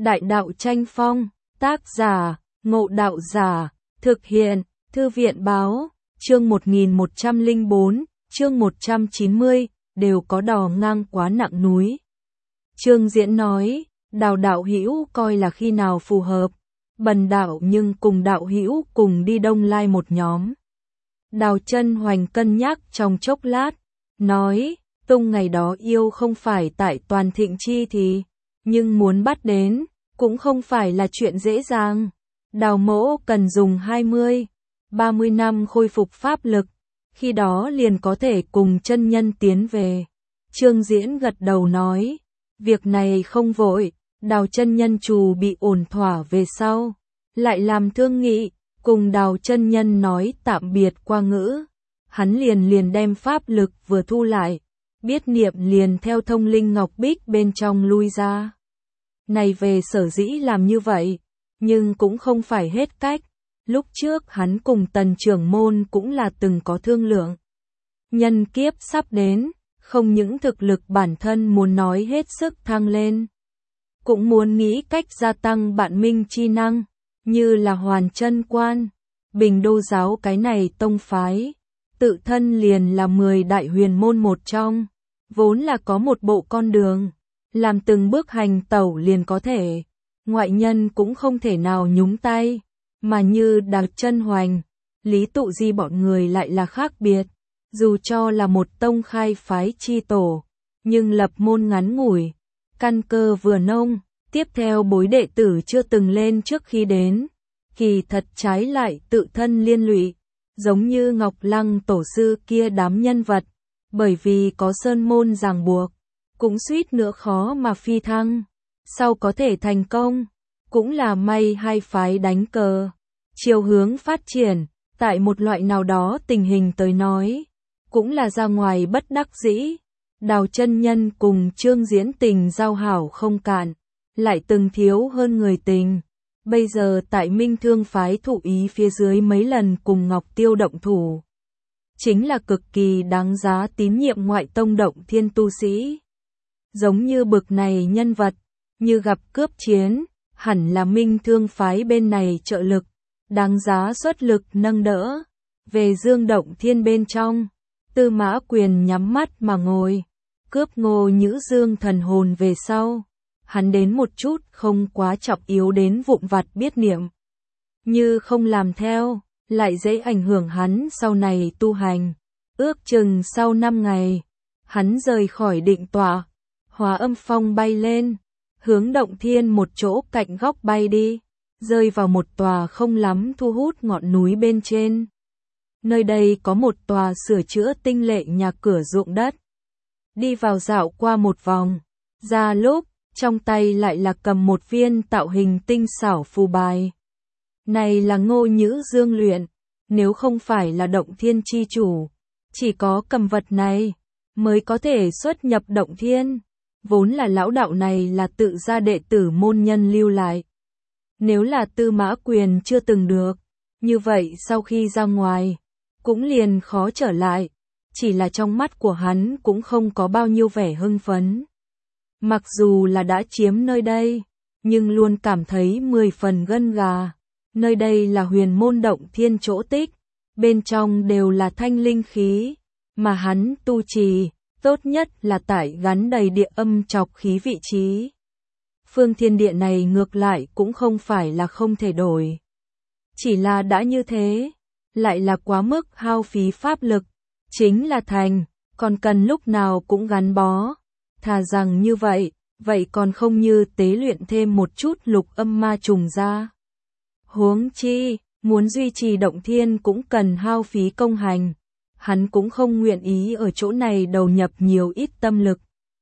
Đại đạo tranh phong, tác giả, Ngộ Đạo Giả, thực hiện, Thư viện báo, chương 1104, chương 190, đều có đò ngang quá nặng núi. Trương Diễn nói, Đào đạo hữu coi là khi nào phù hợp, bần đạo nhưng cùng đạo hữu cùng đi Đông Lai một nhóm. Đào Chân Hoành cân nhắc trong chốc lát, nói, tung ngày đó yêu không phải tại Toàn Thịnh Chi thì, nhưng muốn bắt đến, cũng không phải là chuyện dễ dàng. Đào mỗ cần dùng 20-30 năm khôi phục pháp lực, khi đó liền có thể cùng chân nhân tiến về. Trương Diễn gật đầu nói, việc này không vội, Đào chân nhân trù bị ổn thỏa về sau, lại làm thương nghị, cùng Đào chân nhân nói tạm biệt qua ngữ. Hắn liền đem pháp lực vừa thu lại, biết niệm liền theo thông linh ngọc bích bên trong lui ra. Này về sở dĩ làm như vậy, nhưng cũng không phải hết cách. Lúc trước hắn cùng Tần trưởng môn cũng là từng có thương lượng. Nhân kiếp sắp đến, không những thực lực bản thân muốn nói hết sức thăng lên, cũng muốn nghĩ cách gia tăng bạn minh chi năng, như là Hoàn Chân Quan, Bình Đô giáo cái này tông phái, tự thân liền là 10 đại huyền môn một trong, vốn là có một bộ con đường, làm từng bước hành tẩu liền có thể, ngoại nhân cũng không thể nào nhúng tay, mà như Đào Chân Hoành, Lý Tụ Di bọn người lại là khác biệt, dù cho là một tông khai phái chi tổ, nhưng lập môn ngắn ngủi, căn cơ vừa nông, tiếp theo bối đệ tử chưa từng lên trước khi đến, kỳ thật trái lại tự thân liên lụy, giống như Ngọc Lăng tổ sư kia đám nhân vật, bởi vì có sơn môn ràng buộc, cũng suýt nữa khó mà phi thăng, sau có thể thành công, cũng là may hai phái đánh cờ, chiều hướng phát triển, tại một loại nào đó tình hình tới nói, cũng là ra ngoài bất đắc dĩ. Đào chân nhân cùng Trương Diễn tình giao hảo không cạn, lại từng thiếu hơn người tình. Bây giờ tại Minh Thương phái thụ ý phía dưới mấy lần cùng Ngọc Tiêu động thủ, chính là cực kỳ đáng giá tín nhiệm ngoại tông động thiên tu sĩ. Giống như bực này nhân vật, như gặp cướp chiến, hẳn là Minh Thương phái bên này trợ lực, đáng giá xuất lực nâng đỡ. Về Dương Động Thiên bên trong, Tư Mã Quyền nhắm mắt mà ngồi, cướp Ngô Nhữ Dương thần hồn về sau, hắn đến một chút không quá trọng yếu đến vụn vặt biết niệm. Như không làm theo, lại dễ ảnh hưởng hắn sau này tu hành. Ước chừng sau 5 ngày, hắn rời khỏi định tọa, hóa âm phong bay lên, hướng Động Thiên một chỗ cạnh góc bay đi, rơi vào một tòa không lắm thu hút ngọn núi bên trên. Nơi đây có một tòa sửa chữa tinh lệ nhà cửa ruộng đất. Đi vào dạo qua một vòng, ra lúc, trong tay lại là cầm một viên tạo hình tinh xảo phù bài. Này là Ngô Nhữ Dương luyện, nếu không phải là Động Thiên chi chủ, chỉ có cầm vật này, mới có thể xuất nhập Động Thiên. Vốn là lão đạo này là tự gia đệ tử môn nhân lưu lại. Nếu là Tư Mã Quyền chưa từng được, như vậy sau khi ra ngoài, cũng liền khó trở lại, chỉ là trong mắt của hắn cũng không có bao nhiêu vẻ hưng phấn. Mặc dù là đã chiếm nơi đây, nhưng luôn cảm thấy 10 phần gân gà. Nơi đây là huyền môn Động Thiên chỗ tích, bên trong đều là thanh linh khí, mà hắn tu trì, tốt nhất là tại gắn đầy địa âm trọc khí vị trí. Phương thiên địa này ngược lại cũng không phải là không thể đổi. Chỉ là đã như thế, lại là quá mức hao phí pháp lực, chính là thành, còn cần lúc nào cũng gắn bó. Thà rằng như vậy, vậy còn không như tế luyện thêm một chút lục âm ma trùng ra. Huống chi, muốn duy trì Động Thiên cũng cần hao phí công hành. Hắn cũng không nguyện ý ở chỗ này đầu nhập nhiều ít tâm lực.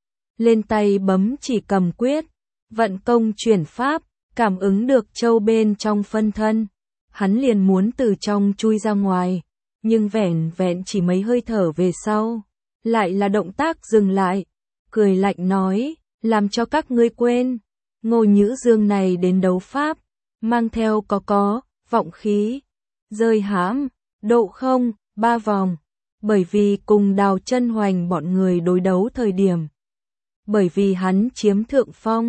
Lên tay bấm chỉ cầm quyết, vận công chuyển pháp, cảm ứng được châu bên trong phân thân. Hắn liền muốn từ trong chui ra ngoài, nhưng vẻn vẹn chỉ mấy hơi thở về sau, lại là động tác dừng lại, cười lạnh nói, làm cho các ngươi quên, Ngô Nhữ Dương này đến đấu pháp, mang theo có, vọng khí, rơi hãm, độ không, 3 vòng, bởi vì cùng Đào Chân Hoành bọn người đối đấu thời điểm. Bởi vì hắn chiếm thượng phong,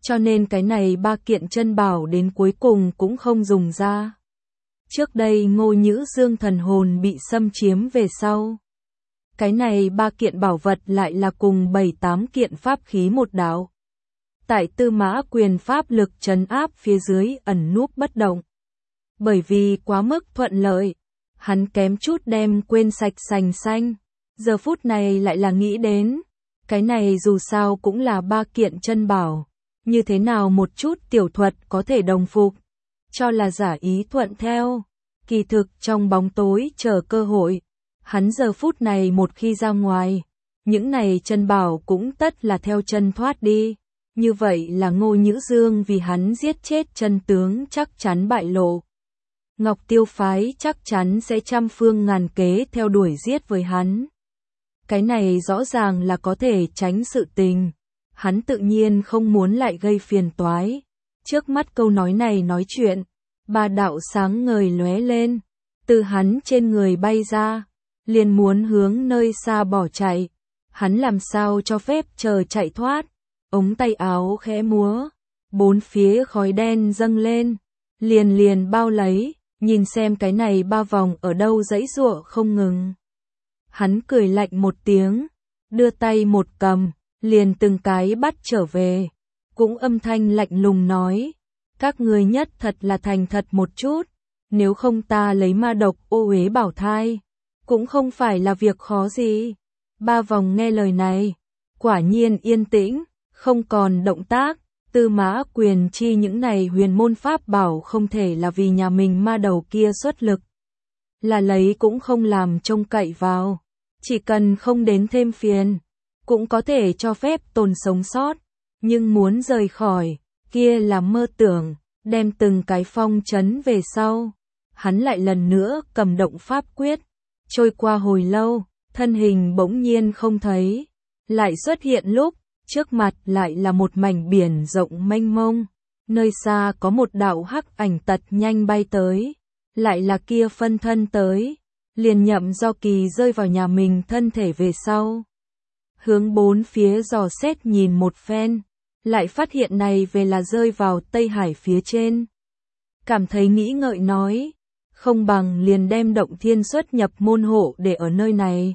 cho nên cái này 3 kiện chân bảo đến cuối cùng cũng không dùng ra. Trước đây Ngô Nhữ Dương thần hồn bị xâm chiếm về sau. Cái này 3 kiện bảo vật lại là cùng 7-8 kiện pháp khí một đạo. Tại Tư Mã Quyền pháp lực trấn áp phía dưới ẩn núp bất động. Bởi vì quá mức thuận lợi, hắn kém chút đem quên sạch sành xanh. Giờ phút này lại là nghĩ đến, cái này dù sao cũng là 3 kiện chân bảo, như thế nào một chút tiểu thuật có thể đồng phục, cho là giả ý thuận theo. Kỳ thực trong bóng tối chờ cơ hội, hắn giờ phút này một khi ra ngoài, những này chân bảo cũng tất là theo chân thoát đi. Như vậy là Ngô Nhữ Dương vì hắn giết chết chân tướng chắc chắn bại lộ. Ngọc Tiêu phái chắc chắn sẽ trăm phương ngàn kế theo đuổi giết với hắn. Cái này rõ ràng là có thể tránh sự tình. Hắn tự nhiên không muốn lại gây phiền toái. Trước mắt câu nói này nói chuyện, 3 đạo sáng ngời lóe lên, từ hắn trên người bay ra, liền muốn hướng nơi xa bỏ chạy. Hắn làm sao cho phép chờ chạy thoát, ống tay áo khẽ múa, 4 phía khói đen dâng lên, liền bao lấy, nhìn xem cái này 3 vòng ở đâu giãy giụa không ngừng. Hắn cười lạnh một tiếng, đưa tay một cầm, liền từng cái bắt trở về, cũng âm thanh lạnh lùng nói, các ngươi nhất thật là thành thật một chút, nếu không ta lấy ma độc ô uế bảo thai, cũng không phải là việc khó gì. 3 vòng nghe lời này, quả nhiên yên tĩnh, không còn động tác. Tư Mã Quyền chi những này huyền môn pháp bảo không thể là vì nhà mình ma đầu kia xuất lực, là lấy cũng không làm trông cậy vào, chỉ cần không đến thêm phiền, cũng có thể cho phép tồn sống sót, nhưng muốn rời khỏi, kia là mơ tưởng. Đem từng cái phong trấn về sau, hắn lại lần nữa cầm động pháp quyết, trôi qua hồi lâu, thân hình bỗng nhiên không thấy, lại xuất hiện lúc, trước mặt lại là một mảnh biển rộng mênh mông, nơi xa có một đạo hắc ảnh tật nhanh bay tới, lại là kia phân thân tới, liền nhậm Do Kỳ rơi vào nhà mình thân thể về sau. Hướng 4 phía dò xét nhìn một phen, lại phát hiện này về là rơi vào Tây Hải phía trên. Cảm thấy nghĩ ngợi nói, không bằng liền đem Động Thiên xuất nhập môn hộ để ở nơi này.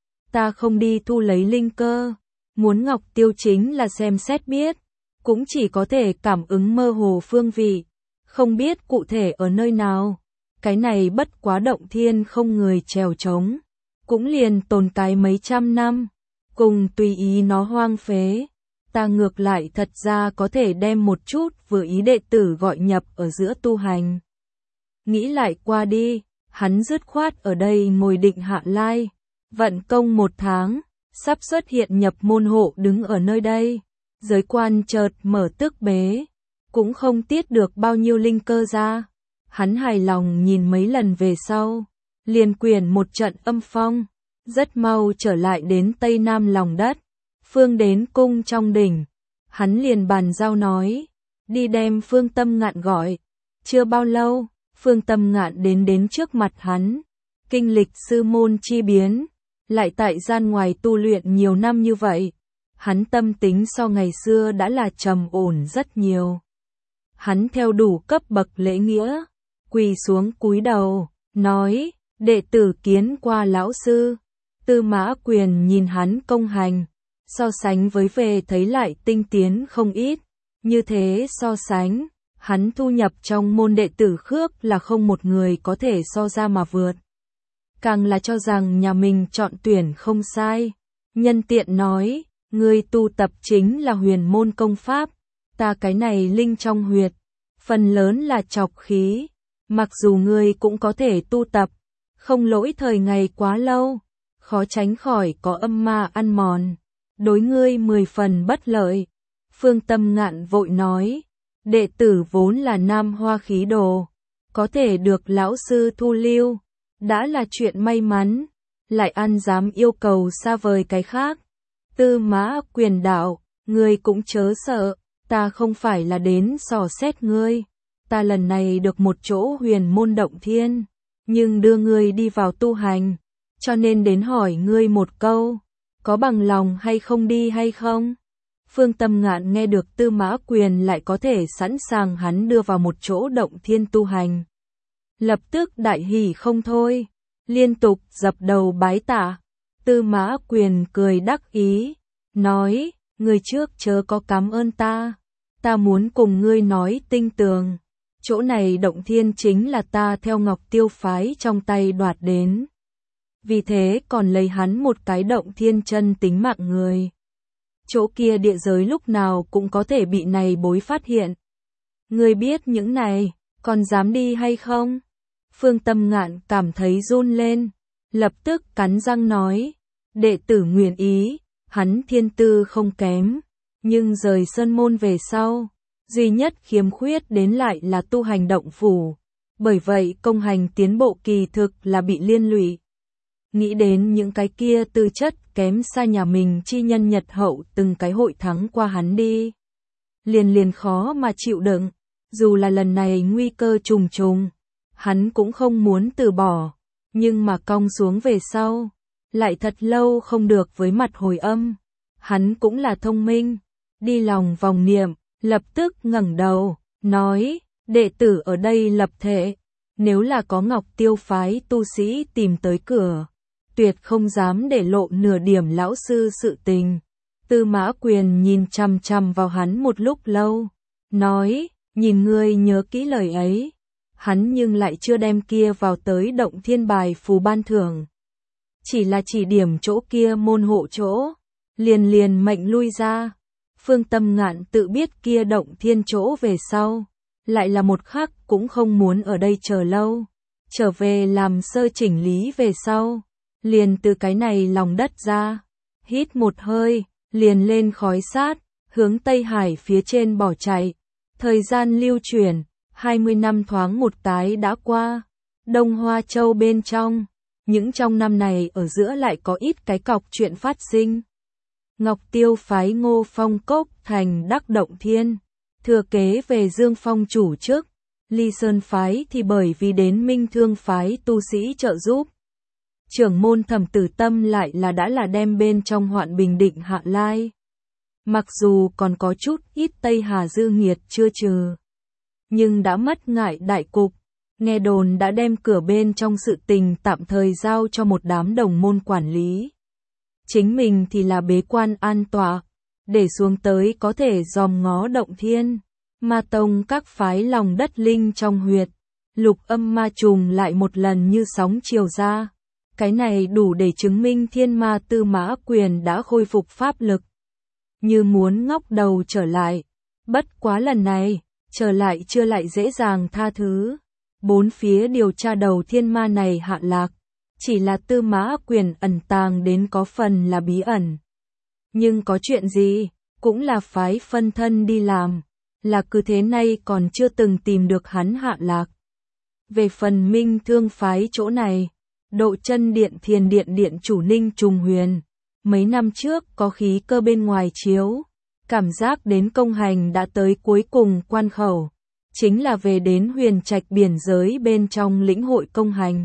Ta không đi thu lấy linh cơ, muốn Ngọc Tiêu chính là xem xét biết, cũng chỉ có thể cảm ứng mơ hồ phương vị, không biết cụ thể ở nơi nào. Cái này bất quá Động Thiên không người trèo trống, cũng liền tồn cái mấy trăm năm, cùng tùy ý nó hoang phế. Ta ngược lại thật ra có thể đem một chút vừa ý đệ tử gọi nhập ở giữa tu hành. Nghĩ lại qua đi, hắn dứt khoát ở đây ngồi định hạ lai, vận công 1 tháng, sắp xuất hiện nhập môn hộ đứng ở nơi đây. Giới quan chợt mở tức bế, cũng không tiết được bao nhiêu linh cơ ra. Hắn hài lòng nhìn mấy lần về sau, liền quyển một trận âm phong, rất mau trở lại đến Tây Nam lòng đất. Phương đến cung trong đỉnh, hắn liền bàn giao nói, đi đem Phương Tâm Ngạn gọi. Chưa bao lâu, Phương Tâm Ngạn đến trước mặt hắn, kinh lịch sư môn chi biến, lại tại gian ngoài tu luyện nhiều năm như vậy, hắn tâm tính so ngày xưa đã là trầm ổn rất nhiều. Hắn theo đủ cấp bậc lễ nghĩa, quỳ xuống cúi đầu, nói, đệ tử kiến qua lão sư. Tư Mã Quyền nhìn hắn công hành, so sánh với về thấy lại tinh tiến không ít, như thế so sánh, hắn thu nhập trong môn đệ tử khước là không một người có thể so ra mà vượt. Càng là cho rằng nhà mình chọn tuyển không sai, nhân tiện nói, ngươi tu tập chính là huyền môn công pháp, ta cái này linh trong huyệt, phần lớn là trọc khí, mặc dù ngươi cũng có thể tu tập, không lỗi thời ngày quá lâu, khó tránh khỏi có âm ma ăn mòn. Đối ngươi 10 phần bất lợi. Phương Tâm Ngạn vội nói, đệ tử vốn là nam hoa khí đồ, có thể được lão sư thu lưu, đã là chuyện may mắn, lại ăn dám yêu cầu xa vời cái khác. Tư Mã Quyền đạo, ngươi cũng chớ sợ, ta không phải là đến dò xét ngươi, ta lần này được một chỗ huyền môn Động Thiên, nhưng đưa ngươi đi vào tu hành, cho nên đến hỏi ngươi một câu. Có bằng lòng hay không đi hay không? Phương Tâm Ngạn nghe được Tư Mã Quyền lại có thể sẵn sàng hắn đưa vào một chỗ động thiên tu hành. Lập tức đại hỉ không thôi, liên tục dập đầu bái tạ. Tư Mã Quyền cười đắc ý, nói, người trước chớ có cảm ơn ta muốn cùng ngươi nói tinh tường. Chỗ này động thiên chính là ta theo Ngọc Tiêu phái trong tay đoạt đến. Vì thế còn lấy hắn một cái động thiên chân tính mạng người. Chỗ kia địa giới lúc nào cũng có thể bị này bối phát hiện. Ngươi biết những này, còn dám đi hay không? Phương Tâm Ngạn cảm thấy run lên, lập tức cắn răng nói, đệ tử nguyện ý, hắn thiên tư không kém, nhưng rời sơn môn về sau, duy nhất khiếm khuyết đến lại là tu hành động phủ, bởi vậy công hành tiến bộ kỳ thực là bị liên lụy. Nghĩ đến những cái kia tư chất kém xa nhà mình chi nhân nhật hậu từng cái hội thắng qua hắn đi. Liền khó mà chịu đựng, dù là lần này nguy cơ trùng trùng, hắn cũng không muốn từ bỏ, nhưng mà cong xuống về sau, lại thật lâu không được với mặt hồi âm. Hắn cũng là thông minh, đi lòng vòng niệm, lập tức ngẩng đầu, nói, đệ tử ở đây lập thể, nếu là có Ngọc Tiêu phái tu sĩ tìm tới cửa, tuyệt không dám để lộ nửa điểm lão sư sự tình. Tư Mã Quyền nhìn chằm chằm vào hắn một lúc lâu, nói, nhìn ngươi nhớ kỹ lời ấy. Hắn nhưng lại chưa đem kia vào tới động thiên bài phù ban thưởng. Chỉ là chỉ điểm chỗ kia môn hộ chỗ, liền mệnh lui ra. Phương Tâm Ngạn tự biết kia động thiên chỗ về sau, lại là một khắc cũng không muốn ở đây chờ lâu. Trở về làm sơ chỉnh lý về sau, liền từ cái này lòng đất ra, hít một hơi, liền lên khói sát, hướng Tây Hải phía trên bỏ chạy. Thời gian lưu chuyển, 20 năm thoáng một cái đã qua, Đông Hoa Châu bên trong, những trong năm này ở giữa lại có ít cái cọc chuyện phát sinh. Ngọc Tiêu phái Ngô Phong Cốc thành đắc động thiên, thừa kế về Dương Phong chủ chức, Ly Sơn phái thì bởi vì đến Minh Thương phái tu sĩ trợ giúp. Trưởng môn Thẩm Tử Tâm lại đã đem bên trong hoạn bình định hạ lai. Mặc dù còn có chút ít Tây Hà dư nghiệt chưa trừ, nhưng đã mất ngại đại cục, nghe đồn đã đem cửa bên trong sự tình tạm thời giao cho một đám đồng môn quản lý. Chính mình thì là bế quan an tọa, để xuống tới có thể dòm ngó động thiên, ma tông các phái lòng đất linh trong huyệt, lục âm ma trùng lại một lần như sóng chiều ra. Cái này đủ để chứng minh thiên ma Tư Mã Quyền đã khôi phục pháp lực. Như muốn ngóc đầu trở lại, bất quá lần này, trở lại chưa lại dễ dàng tha thứ. Bốn phía điều tra đầu thiên ma này hạ lạc, chỉ là Tư Mã Quyền ẩn tàng đến có phần là bí ẩn. Nhưng có chuyện gì, cũng là phái phân thân đi làm, là cứ thế này còn chưa từng tìm được hắn hạ lạc. Về phần Minh Thương phái chỗ này, Độ Chân Điện Thiền Điện chủ Ninh Trùng Huyền, mấy năm trước có khí cơ bên ngoài chiếu, cảm giác đến công hành đã tới cuối cùng quan khẩu, chính là về đến huyền trạch biển giới bên trong lĩnh hội công hành.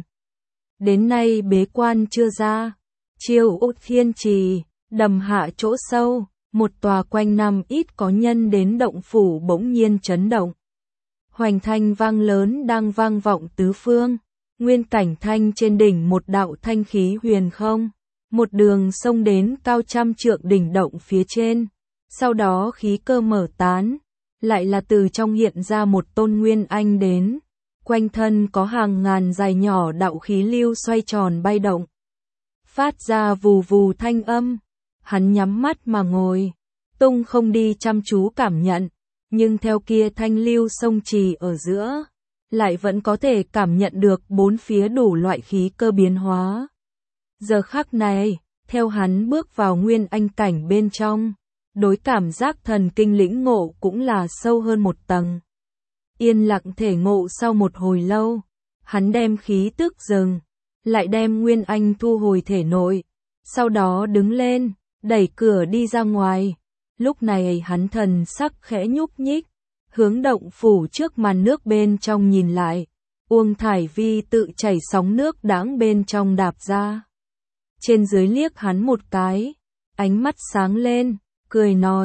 Đến nay bế quan chưa ra, Chiêu Úc Thiên Trì, đầm hạ chỗ sâu, một tòa quanh năm ít có nhân đến động phủ bỗng nhiên chấn động. Hoành thanh vang lớn đang vang vọng tứ phương, nguyên cảnh thanh trên đỉnh một đạo thanh khí huyền không, một đường sông đến cao trăm trượng đỉnh động phía trên, sau đó khí cơ mở tán, lại là từ trong hiện ra một tôn nguyên anh đến, quanh thân có hàng ngàn dài nhỏ đạo khí lưu xoay tròn bay động, phát ra vù vù thanh âm. Hắn nhắm mắt mà ngồi, tung không đi chăm chú cảm nhận, nhưng theo kia thanh lưu sông trì ở giữa, lại vẫn có thể cảm nhận được bốn phía đủ loại khí cơ biến hóa. Giờ khắc này, theo hắn bước vào nguyên anh cảnh bên trong, đối cảm giác thần kinh lĩnh ngộ cũng là sâu hơn một tầng. Yên lặng thể ngộ sau một hồi lâu, hắn đem khí tức dừng, lại đem nguyên anh thu hồi thể nội, sau đó đứng lên, đẩy cửa đi ra ngoài. Lúc này hắn thần sắc khẽ nhúc nhích, hướng động phủ trước màn nước bên trong nhìn lại, Uông Thải Vi tự chảy sóng nước đãng bên trong đạp ra. Trên dưới liếc hắn một cái, ánh mắt sáng lên, cười nói,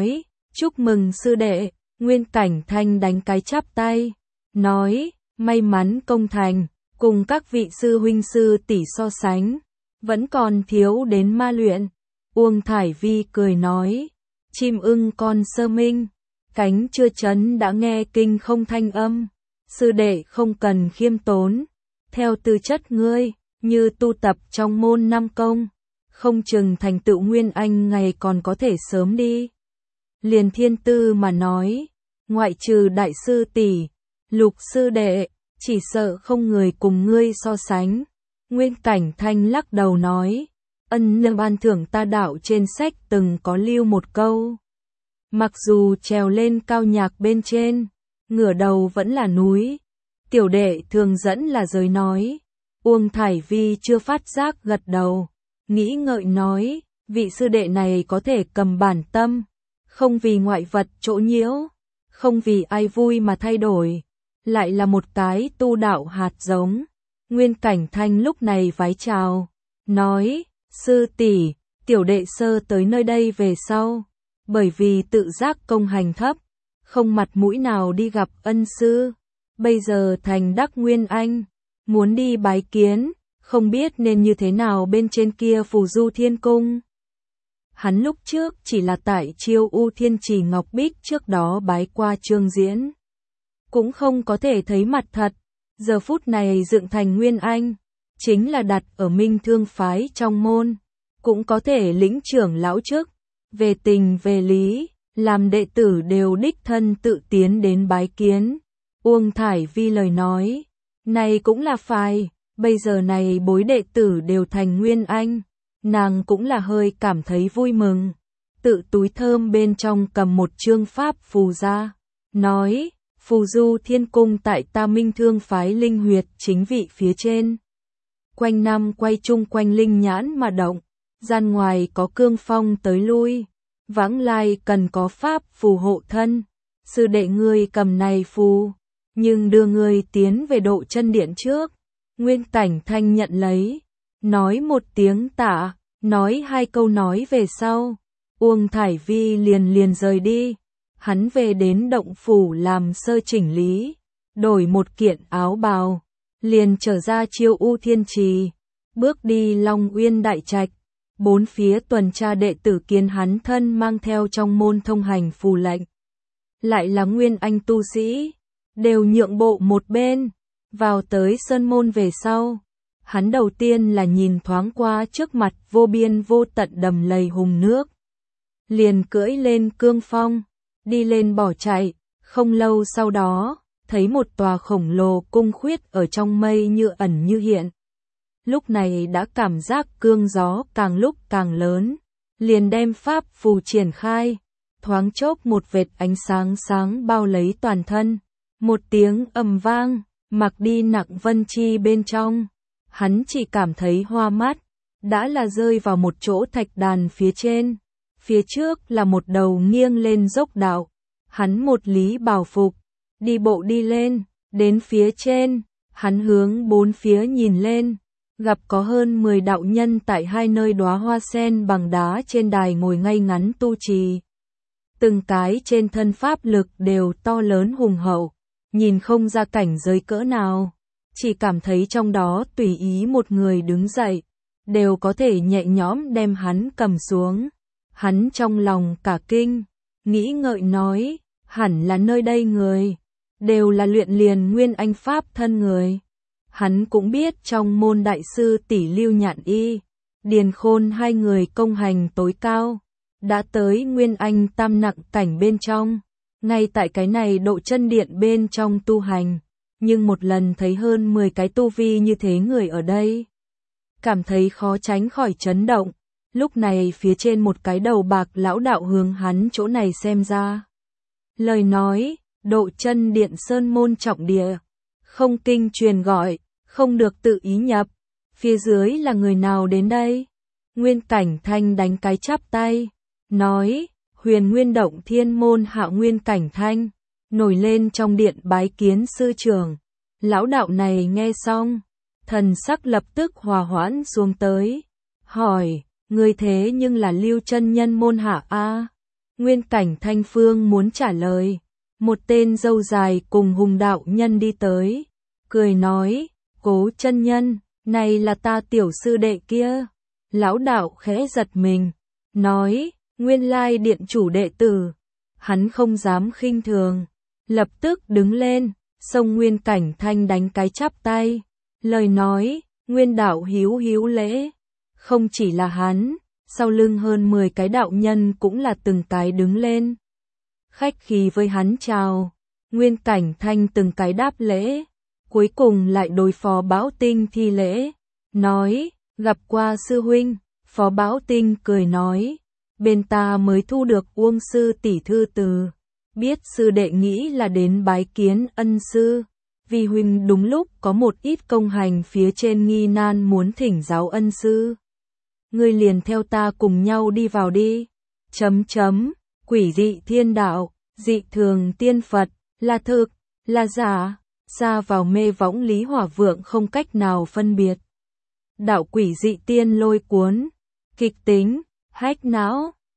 Chúc mừng sư đệ, Nguyên Cảnh Thanh đánh cái chắp tay, nói, may mắn công thành, cùng các vị sư huynh sư tỷ so sánh, vẫn còn thiếu đến ma luyện. Uông Thải Vi cười nói, chim ưng con sơ minh, cánh chưa chấn đã nghe kinh không thanh âm, sư đệ không cần khiêm tốn, theo tư chất ngươi, như tu tập trong môn năm công, không chừng thành tựu Nguyên Anh ngày còn có thể sớm đi. Liền Thiên Tư mà nói, ngoại trừ đại sư tỷ, Lục sư đệ, chỉ sợ không người cùng ngươi so sánh. Nguyên Cảnh Thanh lắc đầu nói, ân nương ban thưởng ta đạo trên sách từng có lưu một câu. Mặc dù trèo lên cao nhạc bên trên, ngửa đầu vẫn là núi. Tiểu đệ thường dẫn là giới nói. Uông Thải Vi chưa phát giác gật đầu, nghĩ ngợi nói, vị sư đệ này có thể cầm bản tâm, không vì ngoại vật chỗ nhiễu, không vì ai vui mà thay đổi, lại là một cái tu đạo hạt giống. Nguyên Cảnh Thanh lúc này vái chào, nói, sư tỷ, tiểu đệ sơ tới nơi đây về sau, bởi vì tự giác công hành thấp, không mặt mũi nào đi gặp ân sư, bây giờ thành đắc Nguyên Anh, muốn đi bái kiến, không biết nên như thế nào bên trên kia Phù Du Thiên Cung. Hắn lúc trước chỉ là tại Chiêu U Thiên Trì Ngọc Bích trước đó bái qua Trương Diễn, cũng không có thể thấy mặt thật, giờ phút này dựng thành Nguyên Anh, chính là đặt ở Minh Thương phái trong môn, cũng có thể lĩnh trưởng lão chức, về tình về lý, làm đệ tử đều đích thân tự tiến đến bái kiến. Uông Thải Vi lời nói, này cũng là phải, bây giờ này bối đệ tử đều thành Nguyên Anh, nàng cũng là hơi cảm thấy vui mừng, tự túi thơm bên trong cầm một chương pháp phù ra, nói, Phù Du Thiên Cung tại ta Minh Thương phái linh huyệt chính vị phía trên. Quanh năm quay chung quanh linh nhãn mà động, gian ngoài có cương phong tới lui, vãng lai cần có pháp phù hộ thân. Sư đệ ngươi cầm này phù, nhưng đưa ngươi tiến về độ chân điện trước. Nguyên Cảnh Thanh nhận lấy, nói một tiếng tạ, nói hai câu nói về sau. Uông Thải Vi liền rời đi. Hắn về đến động phủ làm sơ chỉnh lý, đổi một kiện áo bào, liền trở ra Chiêu U Thiên Trì, bước đi Long Uyên Đại Trạch, bốn phía tuần tra đệ tử kiến hắn thân mang theo trong môn thông hành phù lệnh. Lại là Nguyên Anh tu sĩ, đều nhượng bộ một bên, vào tới sơn môn về sau. Hắn đầu tiên là nhìn thoáng qua trước mặt vô biên vô tận đầm lầy hùng nước, liền cưỡi lên cương phong, đi lên bỏ chạy, không lâu sau đó, thấy một tòa khổng lồ cung khuyết ở trong mây như ẩn như hiện. Lúc này đã cảm giác cương gió càng lúc càng lớn, liền đem pháp phù triển khai, thoáng chốc một vệt ánh sáng sáng bao lấy toàn thân, một tiếng ầm vang, mặc đi nặng vân chi bên trong, hắn chỉ cảm thấy hoa mắt, đã là rơi vào một chỗ thạch đàn phía trên. Phía trước là một đầu nghiêng lên dốc đạo, hắn một lý bào phục, đi bộ đi lên, đến phía trên, hắn hướng bốn phía nhìn lên, gặp có hơn 10 đạo nhân tại hai nơi đóa hoa sen bằng đá trên đài ngồi ngay ngắn tu trì. Từng cái trên thân pháp lực đều to lớn hùng hậu, nhìn không ra cảnh giới cỡ nào, chỉ cảm thấy trong đó tùy ý một người đứng dậy, đều có thể nhẹ nhõm đem hắn cầm xuống. Hắn trong lòng cả kinh, nghĩ ngợi nói, hẳn là nơi đây người, đều là luyện liền Nguyên Anh Pháp thân người. Hắn cũng biết trong môn đại sư tỷ Lưu Nhạn Y, Điền Khôn hai người công hành tối cao, đã tới Nguyên Anh tam nặng cảnh bên trong, ngay tại cái này độ chân điện bên trong tu hành, nhưng một lần thấy hơn 10 cái tu vi như thế người ở đây, cảm thấy khó tránh khỏi chấn động. Lúc này phía trên một cái đầu bạc lão đạo hướng hắn chỗ này xem ra. Lời nói, độ chân điện sơn môn trọng địa, không kinh truyền gọi, không được tự ý nhập. Phía dưới là người nào đến đây? Nguyên Cảnh Thanh đánh cái chắp tay, nói, Huyền Nguyên Động Thiên môn hạ Nguyên Cảnh Thanh, nổi lên trong điện bái kiến sư trưởng. Lão đạo này nghe xong, thần sắc lập tức hòa hoãn xuống tới, hỏi, người thế nhưng là Lưu chân nhân môn hạ a? Nguyên Cảnh Thanh Phương muốn trả lời. Một tên râu dài cùng Hùng đạo nhân đi tới, cười nói, Cố chân nhân, này là ta tiểu sư đệ kia. Lão đạo khẽ giật mình, nói, nguyên lai điện chủ đệ tử. Hắn không dám khinh thường, lập tức đứng lên, xông Nguyên Cảnh Thanh đánh cái chắp tay. Lời nói, Nguyên đạo hiếu hiếu lễ. Không chỉ là hắn, sau lưng hơn 10 cái đạo nhân cũng là từng cái đứng lên. Khách khí với hắn chào, Nguyên Cảnh Thanh từng cái đáp lễ, cuối cùng lại đối Phó Bảo Tinh thi lễ, nói, gặp qua sư huynh. Phó Bảo Tinh cười nói, bên ta mới thu được Uông sư tỷ thư từ, biết sư đệ nghĩ là đến bái kiến ân sư, vì huynh đúng lúc có một ít công hành phía trên nghi nan muốn thỉnh giáo ân sư. Ngươi liền theo ta cùng nhau đi vào đi. Quỷ dị thiên đạo, dị thường tiên Phật, là thực, là giả, ra vào mê võng Lý Hỏa Vượng không cách nào phân biệt. Đạo quỷ dị tiên lôi cuốn, kịch tính, hách não,